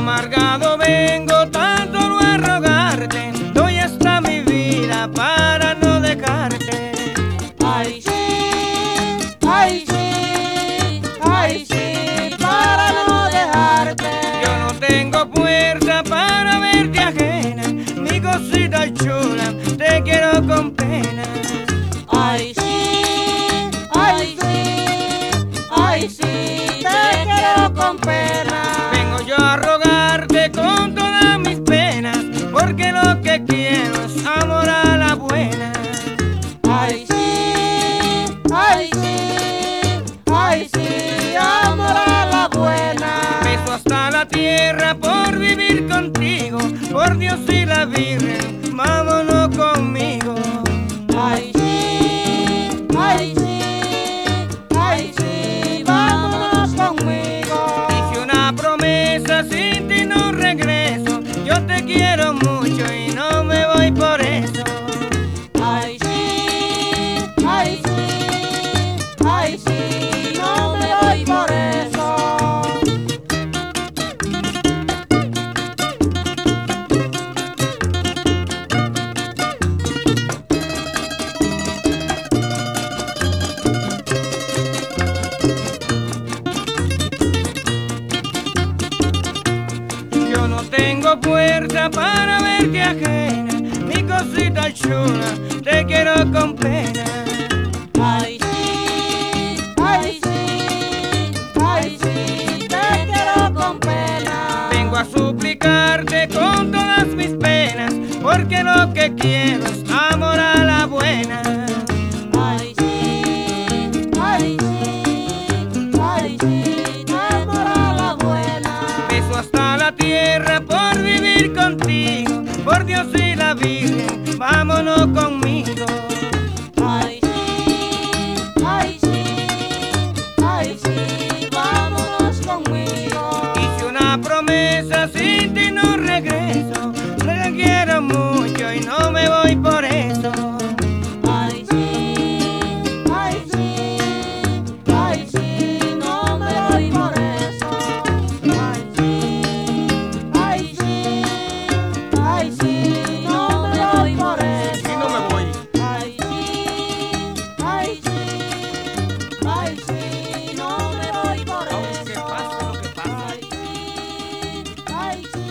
Amargado vengo tan solo a rogarte, doy hasta mi vida para no dejarte. Ay sí, ay sí, ay sí, para no dejarte. Yo no tengo fuerza para verte ajena, mi cosita chula, te quiero con pena. Ay sí, ay sí, ay sí, te quiero con pena. Vengo yo a rogarte con todas mis penas, porque lo que quiero es amor a la buena. Ay sí, ay sí, ay sí, amor a la buena. Beso hasta la tierra por vivir contigo, por Dios y la Virgen, vámonos conmigo. Ay sí, ay sí, ay sí, vámonos conmigo. Hice una promesa, sin ti no regreso, yo te quiero mucho y no me voy por eso. Ay sí, ay sí, ay sí, no me voy por eso. Yo no tengo fuerza para verte ajena, mi cosita chula, te quiero con pena. Ay sí, ay sí, ay sí, te quiero con pena. Vengo a suplicarte con todas mis penas, porque lo que quiero es amor a la buena. Ay sí, ay sí, ay sí, amor a la buena. Beso hasta la tierra por vivir contigo, por Dios y la Virgen, vámonos conmigo. Ay sí, ay sí, ay sí, vámonos conmigo. Hice una promesa, sin ti no regreso, te quiero mucho y no me voy por eso. Ay sí, ay sí, ay sí, no me voy por eso. Ay sí, ay sí, ay sí, no me voy por eso. Y no me voy. Ay sí, ay sí, ay sí, no me voy por Aunque eso. pase lo que pase. Ay sí, ay sí.